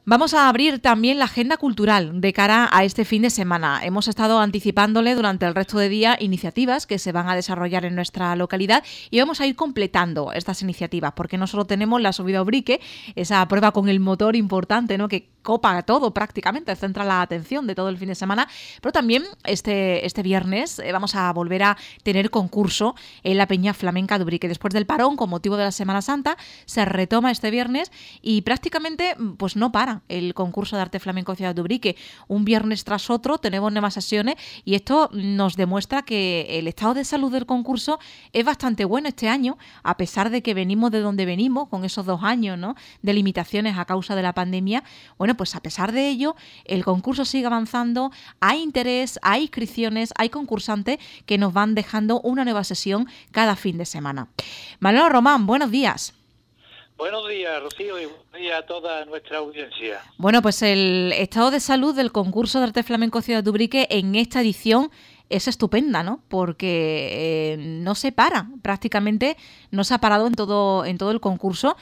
Vamos a abrir también la agenda cultural de cara a este fin de semana. Hemos estado anticipándole durante el resto de día iniciativas que se van a desarrollar en nuestra localidad y vamos a ir completando estas iniciativas porque no solo tenemos la subida a Ubrique, esa prueba con el motor importante, ¿no?, que copa todo prácticamente, centra la atención de todo el fin de semana, pero también este viernes vamos a volver a tener concurso en la Peña Flamenca de Ubrique. Después del parón, con motivo de la Semana Santa, se retoma este viernes y prácticamente pues no para el concurso de arte flamenco Ciudad de Ubrique. Un viernes tras otro tenemos nuevas sesiones y esto nos demuestra que el estado de salud del concurso es bastante bueno este año, a pesar de que venimos de donde venimos, con esos 2 años, ¿no?, de limitaciones a causa de la pandemia. Bueno, pues a pesar de ello, el concurso sigue avanzando, hay interés, hay inscripciones, hay concursantes que nos van dejando una nueva sesión cada fin de semana. Manolo Román, buenos días. Buenos días, Rocío, y buenos días a toda nuestra audiencia. Bueno, pues el estado de salud del concurso de arte flamenco Ciudad de Ubrique en esta edición es estupenda, ¿no? Porque no se para, prácticamente no se ha parado en todo el concurso,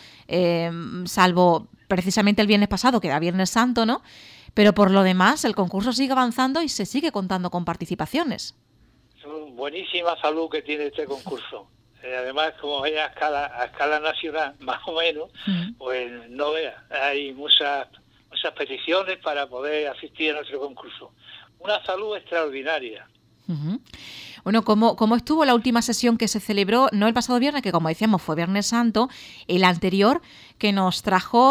salvo precisamente el viernes pasado, que era Viernes Santo, ¿no? Pero por lo demás, el concurso sigue avanzando y se sigue contando con participaciones. Buenísima salud que tiene este concurso. Además, como es a escala nacional, más o menos, pues no veas, hay muchas peticiones para poder asistir a nuestro concurso. Una salud extraordinaria. Uh-huh. Bueno, ¿cómo estuvo la última sesión que se celebró? No el pasado viernes, que como decíamos fue Viernes Santo, el anterior, que nos trajo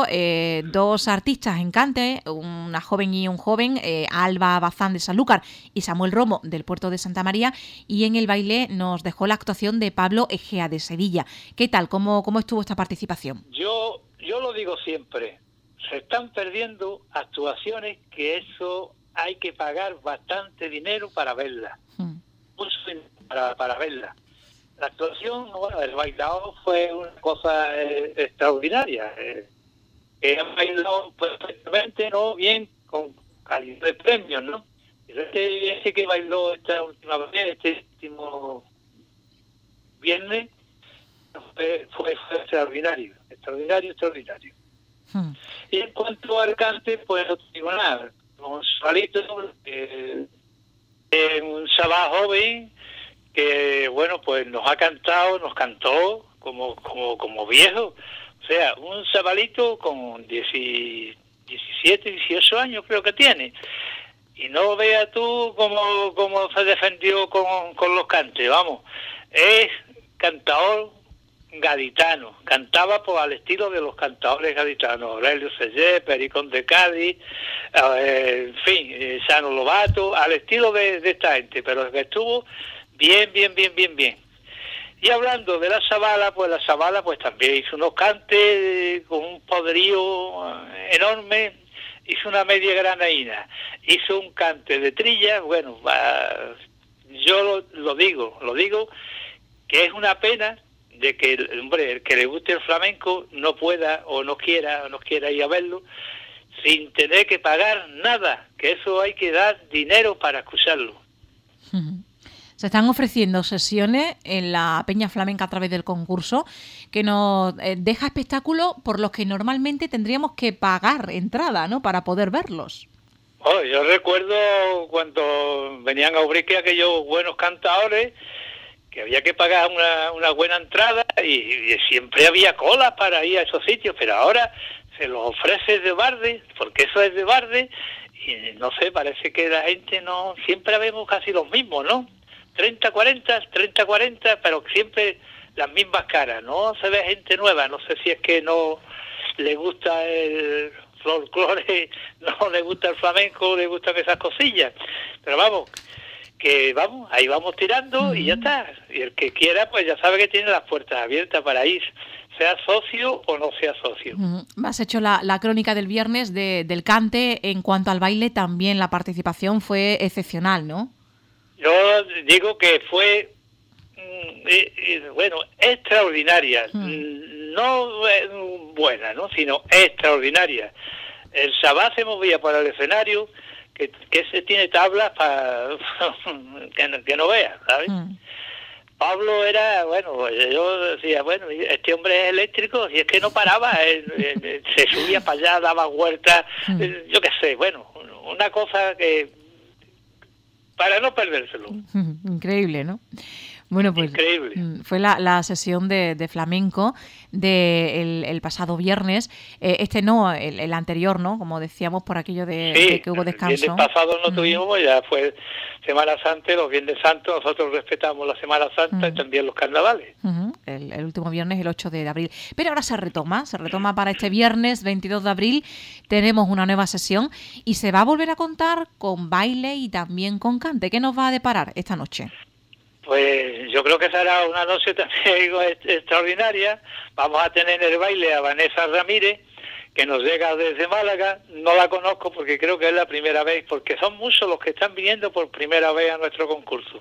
2 artistas en cante, una joven y un joven, Alba Bazán de Sanlúcar y Samuel Romo del Puerto de Santa María, y en el baile nos dejó la actuación de Pablo Egea de Sevilla. ¿Qué tal? ¿Cómo estuvo esta participación? Yo lo digo siempre, se están perdiendo actuaciones que eso hay que pagar bastante dinero para verlas. Para verla. La actuación, bueno, el bailado fue una cosa extraordinaria. Han bailado perfectamente, ¿no? Bien, con calidad de premios, ¿no? Pero ese que bailó esta última vez, este último viernes, fue extraordinario. Y en cuanto al cante, pues no digo nada. Un salito, un chaval joven que, bueno, pues nos cantó como viejo. O sea, un chavalito con 17, 18 años creo que tiene. Y no veas tú cómo se defendió con los cantes, vamos. Es cantador gaditano, cantaba pues al estilo de los cantadores gaditanos, Aurelio Sellé, Pericón de Cádiz, en fin, Sano Lobato, al estilo de esta gente, pero que estuvo bien. Y hablando de la Zabala pues también hizo unos cantes con un poderío enorme, hizo una media granaína, hizo un cante de trilla, bueno, yo lo digo que es una pena de que el que le guste el flamenco no pueda o no quiera ir a verlo sin tener que pagar nada, que eso hay que dar dinero para escucharlo. Se están ofreciendo sesiones en la Peña Flamenca a través del concurso que nos deja espectáculos por los que normalmente tendríamos que pagar entrada, ¿no?, para poder verlos. Oh, yo recuerdo cuando venían a Ubrique aquellos buenos cantadores que había que pagar una buena entrada y siempre había cola para ir a esos sitios, pero ahora se los ofrece de barde, porque eso es de barde, y no sé, parece que la gente no, siempre vemos casi los mismos, ¿no? 30-40, pero siempre las mismas caras, no se ve gente nueva, no sé si es que no le gusta el folclore, no le gusta el flamenco, le gustan esas cosillas, pero ahí vamos tirando y ya está. Y el que quiera, pues ya sabe que tiene las puertas abiertas para ir, sea socio o no sea socio. Has hecho la crónica del viernes del cante. En cuanto al baile, también la participación fue excepcional, ¿no? Yo digo que fue, extraordinaria. No buena, ¿no?, sino extraordinaria. El Sabá se movía por el escenario, que se tiene tablas para que no vea, ¿sabes? Pablo era, bueno, yo decía, bueno, este hombre es eléctrico, y es que no paraba, se subía para allá, daba vueltas, yo qué sé, bueno, una cosa que para no perdérselo. Increíble, ¿no? Bueno, pues increíble. Fue la sesión de flamenco el pasado viernes. El anterior, ¿no? Como decíamos, por aquello de que hubo descanso. El viernes pasado no tuvimos, ya fue Semana Santa, los Viernes Santos, nosotros respetamos la Semana Santa y también los carnavales. El último viernes, el 8 de abril. Pero ahora se retoma para este viernes 22 de abril. Tenemos una nueva sesión y se va a volver a contar con baile y también con cante. ¿Qué nos va a deparar esta noche? Pues yo creo que será una noche también extraordinaria. Vamos a tener en el baile a Vanessa Ramírez, que nos llega desde Málaga. No la conozco porque creo que es la primera vez, porque son muchos los que están viniendo por primera vez a nuestro concurso.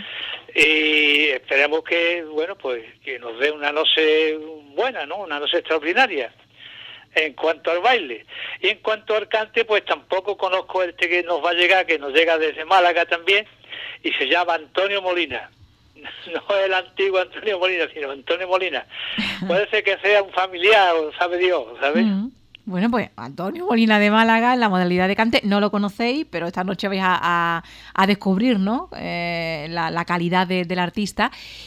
Y esperemos que, bueno, pues que nos dé una noche buena, ¿no? Una noche extraordinaria en cuanto al baile. Y en cuanto al cante, pues tampoco conozco este que nos va a llegar, que nos llega desde Málaga también, y se llama Antonio Molina. No el antiguo Antonio Molina, sino Antonio Molina. Puede ser que sea un familiar, o sabe Dios, ¿sabes? Bueno, pues Antonio Molina de Málaga en la modalidad de cante. No lo conocéis, pero esta noche vais a descubrir, ¿no? La calidad del artista.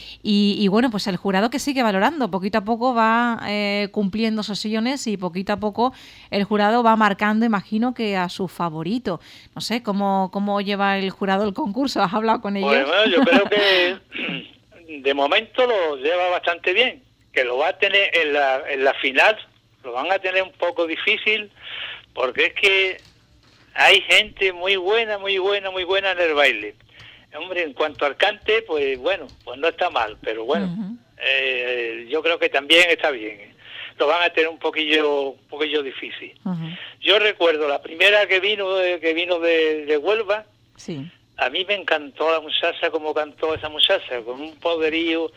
Y bueno, pues el jurado que sigue valorando. Poquito a poco va cumpliendo sesiones y poquito a poco el jurado va marcando, imagino, que a su favorito. No sé, ¿cómo lleva el jurado el concurso? ¿Has hablado con ellos? Bueno, yo creo que de momento lo lleva bastante bien. Que lo va a tener en la final, lo van a tener un poco difícil, porque es que hay gente muy buena en el baile. Hombre, en cuanto al cante, pues bueno, pues no está mal, pero bueno, yo creo que también está bien. Lo van a tener un poquillo difícil. Yo recuerdo la primera que vino de Huelva. Sí. A mí me encantó la muchacha, como cantó esa muchacha, con un poderío,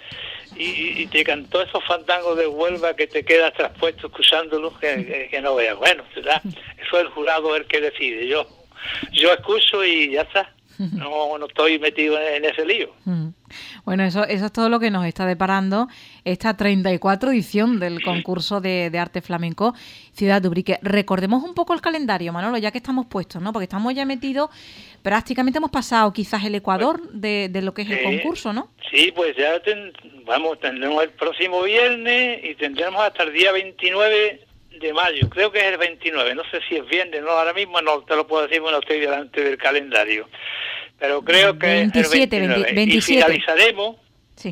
y te cantó esos fandangos de Huelva que te quedas traspuesto escuchándolos que no veas. Bueno, ¿verdad? Eso es el jurado el que decide. Yo escucho y ya está. No estoy metido en ese lío. Bueno, eso es todo lo que nos está deparando esta 34 edición del concurso de arte flamenco Ciudad de Ubrique. Recordemos un poco el calendario, Manolo, ya que estamos puestos, ¿no? Porque estamos ya metidos, prácticamente hemos pasado quizás el ecuador de lo que es el concurso, ¿no? Sí, pues ya tendremos el próximo viernes y tendremos hasta el día 29 de mayo, creo que es el 29, no sé si es viernes, no, ahora mismo no te lo puedo decir, bueno, estoy delante del calendario, pero creo que 27, es el 29. 27. Y finalizaremos sí.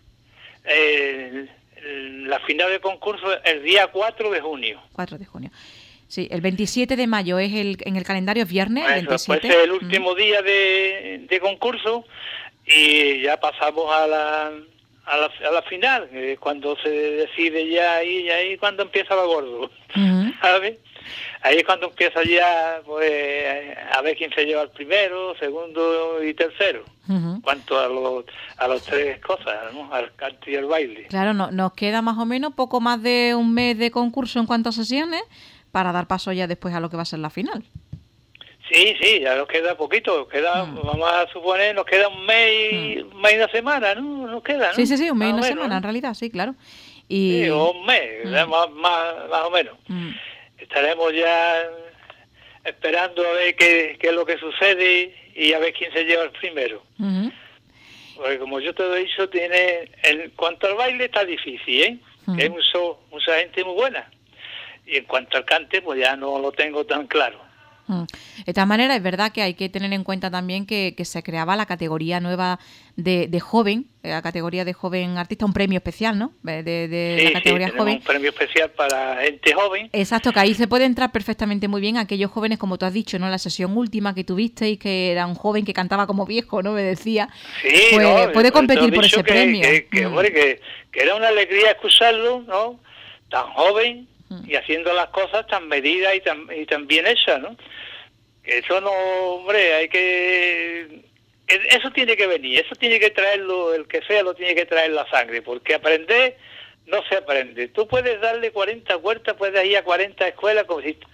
La final del concurso el día 4 de junio. 4 de junio. Sí, el 27 de mayo es en el calendario, es viernes, el 27. Pues es el último día de concurso y ya pasamos a la final, cuando se decide ya ahí cuando empieza lo gordo, ¿sabes? Ahí es cuando empieza ya, pues, a ver quién se lleva el primero, segundo y tercero. Cuanto a los tres cosas, ¿no? Al cante y al baile. Claro, nos queda más o menos poco más de un mes de concurso en cuanto a sesiones para dar paso ya después a lo que va a ser la final. Sí, ya nos queda poquito, vamos a suponer, nos queda un mes y una semana, ¿no? Nos queda, ¿no? Sí, un mes y una semana, ¿no? En realidad, sí, claro. Sí, o un mes, más o menos. Estaremos ya esperando a ver qué es lo que sucede y a ver quién se lleva el primero. Porque como yo te he dicho, en cuanto al baile está difícil, ¿eh? Que hay mucha gente muy buena. Y en cuanto al cante, pues ya no lo tengo tan claro. De todas maneras, es verdad que hay que tener en cuenta también que se creaba la categoría nueva de joven, la categoría de joven artista, un premio especial, ¿no? De la categoría joven. Un premio especial para gente joven. Exacto, que ahí se puede entrar perfectamente muy bien aquellos jóvenes, como tú has dicho, ¿no? La sesión última que tuvisteis, que era un joven que cantaba como viejo, ¿no? Me decía. Sí, pues, puede competir por ese premio. Que era una alegría escucharlo, ¿no? Tan joven y haciendo las cosas tan medidas y tan bien hechas, ¿no? Eso no, hombre, eso tiene que venir, eso tiene que traerlo, el que sea lo tiene que traer la sangre, porque aprender no se aprende. Tú puedes darle 40 vueltas, puedes ir a 40 escuelas como si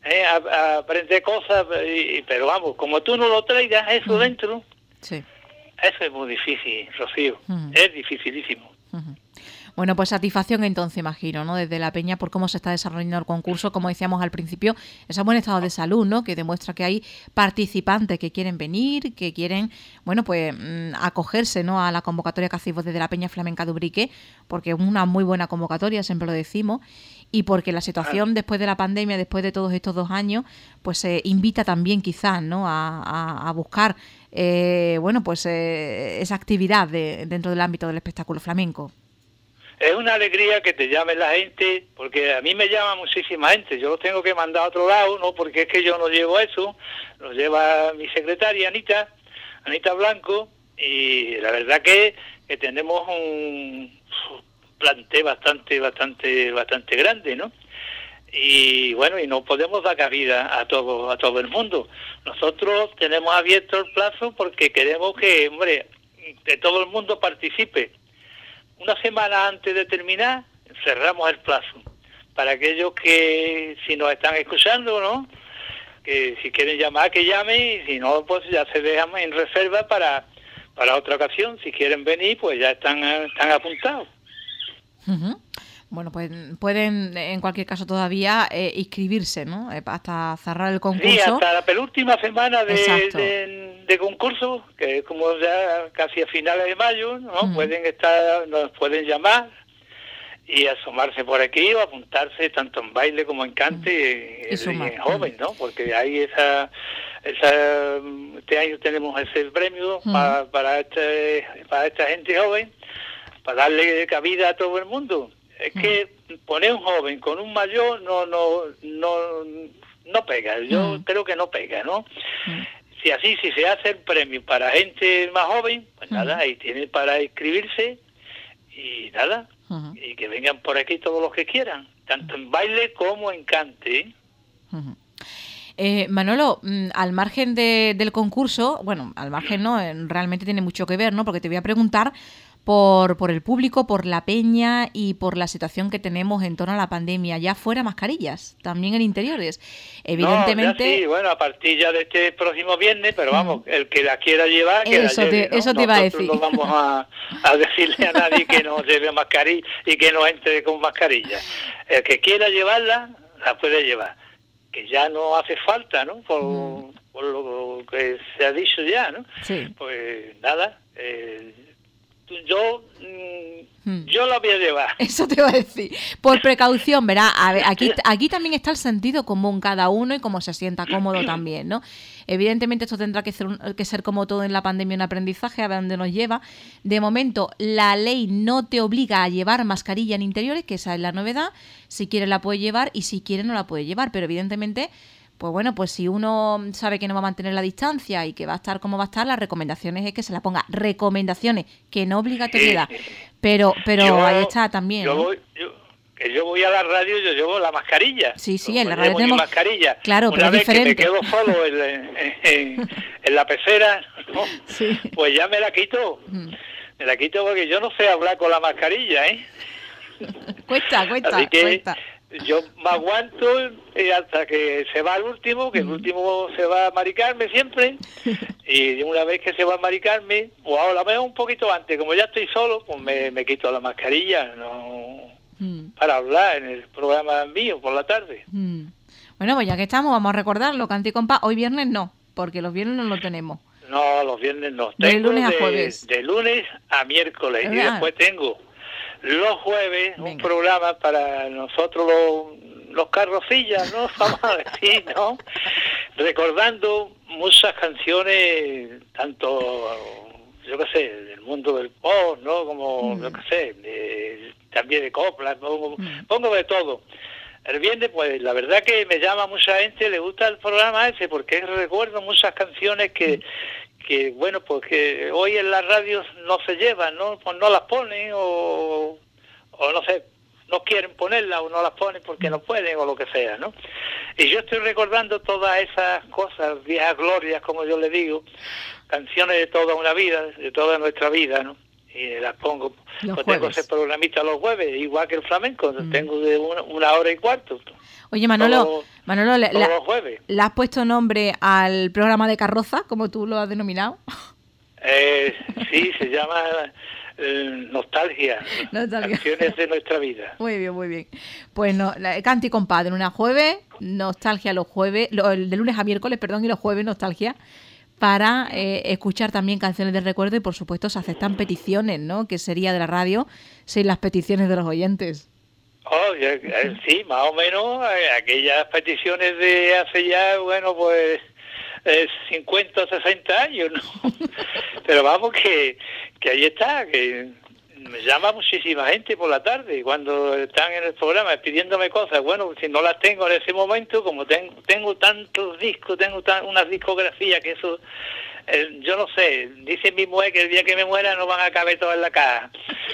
a aprender cosas, pero vamos, como tú no lo traigas eso dentro, sí. Eso es muy difícil, Rocío. Es dificilísimo. Bueno, pues satisfacción entonces, imagino, ¿no? Desde la Peña por cómo se está desarrollando el concurso, como decíamos al principio, ese buen estado de salud, ¿no? Que demuestra que hay participantes que quieren venir, que quieren, bueno, pues acogerse, ¿no? A la convocatoria que hacemos desde la Peña Flamenca de Ubrique, porque es una muy buena convocatoria, siempre lo decimos, y porque la situación después de la pandemia, después de todos estos 2 años, pues invita también quizás, ¿no? A buscar, bueno, pues esa actividad dentro del ámbito del espectáculo flamenco. Es una alegría que te llame la gente, porque a mí me llama muchísima gente. Yo lo tengo que mandar a otro lado, no porque es que yo no llevo eso, lo lleva mi secretaria Anita Blanco, y la verdad que tenemos un plantel bastante grande, ¿no? Y bueno, y no podemos dar cabida a todo el mundo. Nosotros tenemos abierto el plazo porque queremos que, hombre, que todo el mundo participe. Una semana antes de terminar, cerramos el plazo. Para aquellos que, si nos están escuchando, ¿no? Que si quieren llamar, que llamen, y si no, pues ya se dejan en reserva para otra ocasión. Si quieren venir, pues ya están apuntados. Bueno, pues pueden, en cualquier caso, todavía inscribirse, ¿no? Hasta cerrar el concurso. Sí, hasta la penúltima semana de concurso, que es como ya casi a finales de mayo, ¿no? Nos pueden llamar y asomarse por aquí o apuntarse tanto en baile como en cante y en joven, ¿no? Porque hay este año tenemos ese premio para esta gente joven, para darle cabida a todo el mundo. Es que poner un joven con un mayor no pega. Yo creo que no pega, ¿no? Si se hace el premio para gente más joven, pues nada, ahí tiene para inscribirse y nada, y que vengan por aquí todos los que quieran, tanto en baile como en cante. Manolo, al margen del concurso, bueno, al margen no, realmente tiene mucho que ver, ¿no? Porque te voy a preguntar por el público, por la peña y por la situación que tenemos en torno a la pandemia. Ya fuera mascarillas, también en interiores. Evidentemente... No, sí, bueno, a partir ya de este próximo viernes, pero vamos, el que la quiera llevar, que eso la lleve, ¿no? Eso te iba a decir. No vamos a decirle a nadie que no lleve mascarilla y que no entre con mascarilla. El que quiera llevarla, la puede llevar. Que ya no hace falta, ¿no? Por lo que se ha dicho ya, ¿no? Sí. Pues nada, yo la voy a llevar. Eso te iba a decir. Por precaución, verá, a ver, aquí también está el sentido común cada uno y cómo se sienta cómodo también, ¿no? Evidentemente esto tendrá que ser como todo en la pandemia un aprendizaje, a ver dónde nos lleva. De momento, la ley no te obliga a llevar mascarilla en interiores, que esa es la novedad. Si quiere la puede llevar y si quiere no la puede llevar, pero evidentemente... Pues bueno, pues si uno sabe que no va a mantener la distancia y que va a estar como va a estar, las recomendaciones es que se la ponga. Recomendaciones, que no obligatoriedad. Pero ahí está también. Yo voy a la radio, yo llevo la mascarilla. Sí, en la radio tenemos mascarilla. Claro, una pero vez diferente. Que me quedo solo en la pecera, ¿no? Sí. Pues ya me la quito. Me la quito porque yo no sé hablar con la mascarilla, ¿eh? Cuesta. Así que yo me aguanto hasta que se va el último, que el último se va a Mari Carmen siempre, y una vez que se va a Mari Carmen, o ahora mejor un poquito antes, como ya estoy solo, pues me quito la mascarilla, para hablar en el programa mío por la tarde. Bueno, pues ya que estamos, vamos a recordarlo, Cante y Compás. Hoy viernes no, porque los viernes no lo tenemos. No, los viernes no. De lunes a jueves. De lunes a miércoles. Y después tengo los jueves un programa para nosotros los carrocillas, ¿no? Vamos a decir, ¿no? Recordando muchas canciones, tanto, yo qué sé, del mundo del pop, ¿no? Como, yo qué sé, también de coplas, pongo de todo. El viernes, pues la verdad que me llama mucha gente, le gusta el programa ese, porque recuerdo muchas canciones que bueno, pues que hoy en la radio no se llevan, ¿no? Pues no las ponen o no sé, no quieren ponerlas o no las ponen porque no pueden o lo que sea, ¿no? Y yo estoy recordando todas esas cosas, viejas glorias, como yo le digo, canciones de toda una vida, de toda nuestra vida, ¿no? Y las pongo, pues tengo ese programista los jueves, igual que el flamenco, tengo de 1h15. Oye, Manolo, los jueves. ¿le has puesto nombre al programa de carroza, como tú lo has denominado? Sí, se llama Nostalgia. Canciones de nuestra vida. Muy bien, muy bien. Pues no, Canti Compadre, de lunes a jueves, Nostalgia los jueves, de lunes a miércoles, perdón, y los jueves Nostalgia, para escuchar también canciones de recuerdo y por supuesto se aceptan peticiones, ¿no? Que sería de la radio sin las peticiones de los oyentes. Oh, sí, más o menos aquellas peticiones de hace ya, bueno, pues 50 o 60 años, ¿no? Pero vamos, que ahí está, que me llama muchísima gente por la tarde cuando están en el programa pidiéndome cosas. Bueno, si no las tengo en ese momento, como tengo tantos discos, tengo unas discografías que eso, yo no sé, dice mi mujer que el día que me muera no van a caber todas en la caja.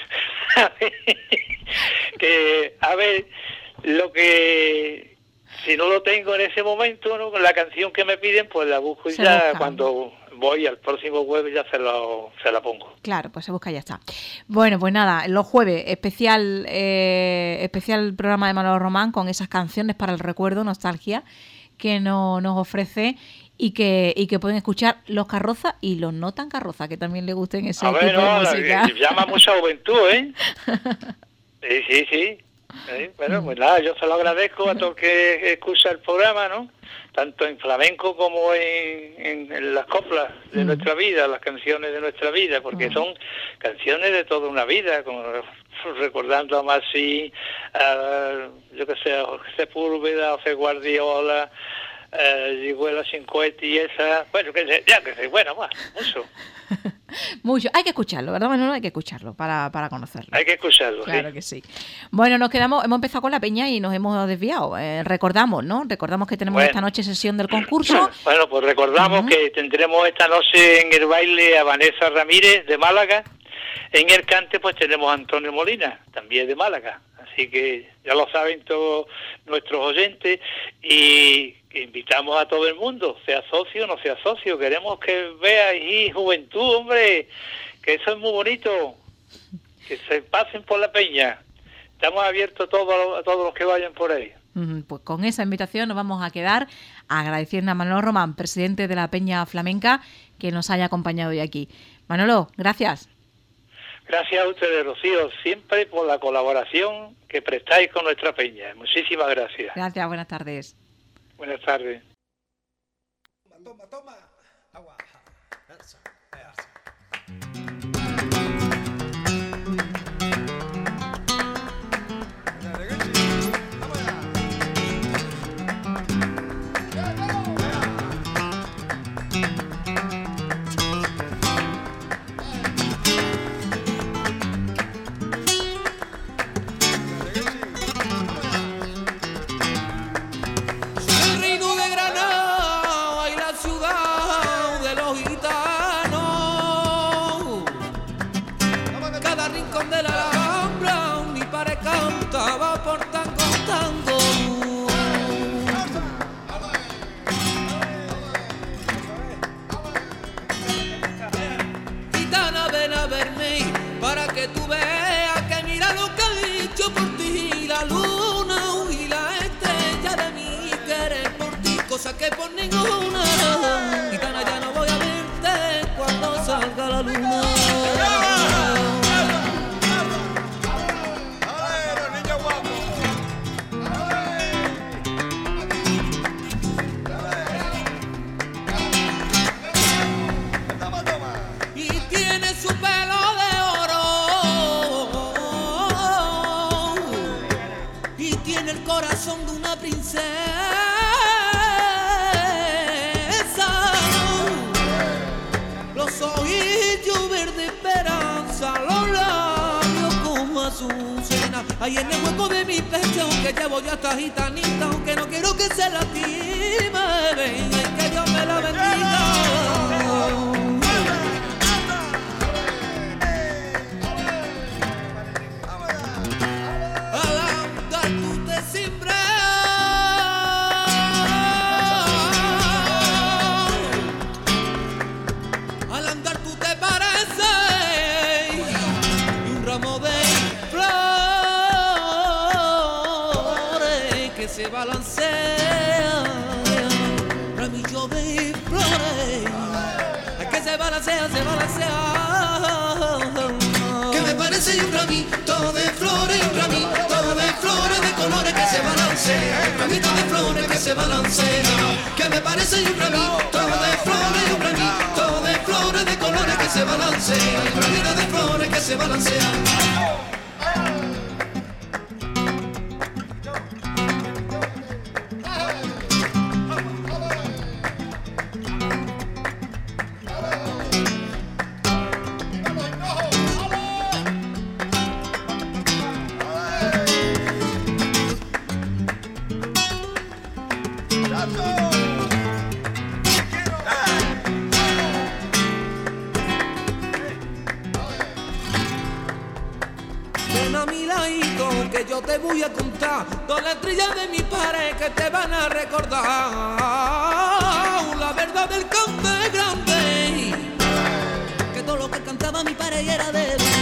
Que, a ver, lo que... Si no lo tengo en ese momento, ¿no? Con la canción que me piden, pues la busco y se ya busca. Cuando voy al próximo jueves ya se la pongo. Claro, pues se busca y ya está. Bueno, pues nada, los jueves, especial programa de Manolo Román con esas canciones para el recuerdo, nostalgia, que nos ofrece y que pueden escuchar los carrozas y los no tan carrozas, que también le gusten ese tipo de música. Llama mucha juventud, ¿eh? Sí. Sí, bueno, pues nada, yo se lo agradezco a todo el que escucha el programa, ¿no? Tanto en flamenco como en las coplas de nuestra vida, las canciones de nuestra vida, porque son canciones de toda una vida, como recordando a Masí, yo que sé, a Jorge Sepúlveda, a José Guardiola, Yigüela Cincuetti y esa, bueno, bueno, más, mucho. Mucho, hay que escucharlo, ¿verdad, Manolo? Hay que escucharlo para conocerlo. Hay que escucharlo, claro, sí. Que sí. Bueno, hemos empezado con la peña y nos hemos desviado. Recordamos, ¿no? Recordamos que tenemos esta noche sesión del concurso. Bueno, pues recordamos que tendremos esta noche en el baile a Vanessa Ramírez de Málaga. En el cante pues tenemos a Antonio Molina, también de Málaga. Así que ya lo saben todos nuestros oyentes y invitamos a todo el mundo, sea socio o no sea socio. Queremos que vea ahí juventud, hombre, que eso es muy bonito, que se pasen por la peña. Estamos abiertos a todos los que vayan por ahí. Pues con esa invitación nos vamos a quedar agradeciendo a Manolo Román, presidente de la Peña Flamenca, que nos haya acompañado hoy aquí. Manolo, gracias. Gracias a ustedes, Rocío, siempre por la colaboración que prestáis con nuestra peña. Muchísimas gracias. Gracias, buenas tardes. Buenas tardes. Toma. Agua. Eso. Que por ninguna gitana ya no voy a verte cuando salga la luna. Y tiene su pelo de oro y tiene el corazón de una princesa. Ahí en el hueco de mi pecho que llevo ya esta gitanita, aunque no quiero que se lastime, ven, que Dios me la bendiga. Al andar tú te simbras, al andar tú te pareces y un ramo de se balancea, ramillo de flores, que se balancea. balancea, se balancea. Que me parece un ramito de flores, un ramito de flores de colores que se balancea, un ramito de flores que se balancea. Que me parece un ramito de flores, un ramito de flores de colores que se balancea, un ramito de flores que se balancea. Ven a mi ladito que yo te voy a contar dos letrillas de mi pared que te van a recordar la verdad del cante grande, que todo lo que cantaba mi pared era de mí.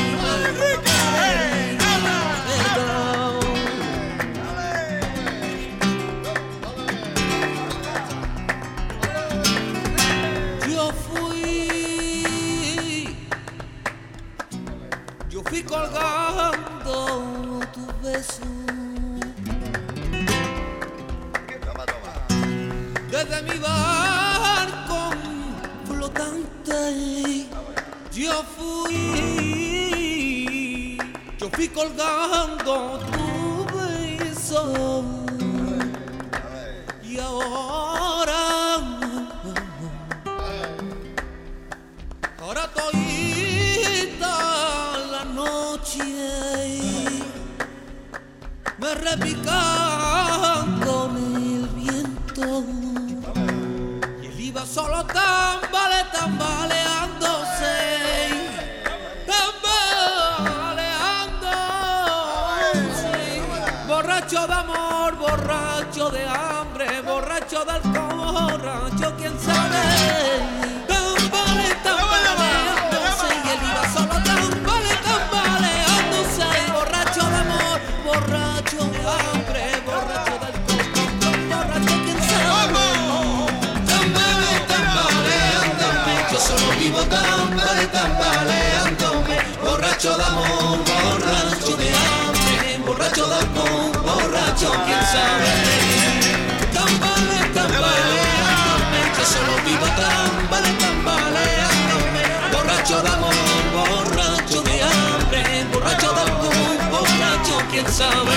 Yo fui colgando tu beso desde mi barco flotante. Yo fui colgando tu beso y ahora todita la noche me repican con el viento y él iba solo tambaleándose, borracho de amor, borracho de hambre, borracho de alcohol, borracho quién sabe. Borracho de hambre, borracho de alcohol, borracho quién sabe. Tambaleándome, yo solo vivo tambaleándome. Borracho de amor, borracho de hambre, borracho de alcohol, borracho quién sabe. Tambaleándome, yo solo vivo tambaleándome. Borracho de amor, borracho de hambre, borracho de alcohol, borracho quién sabe.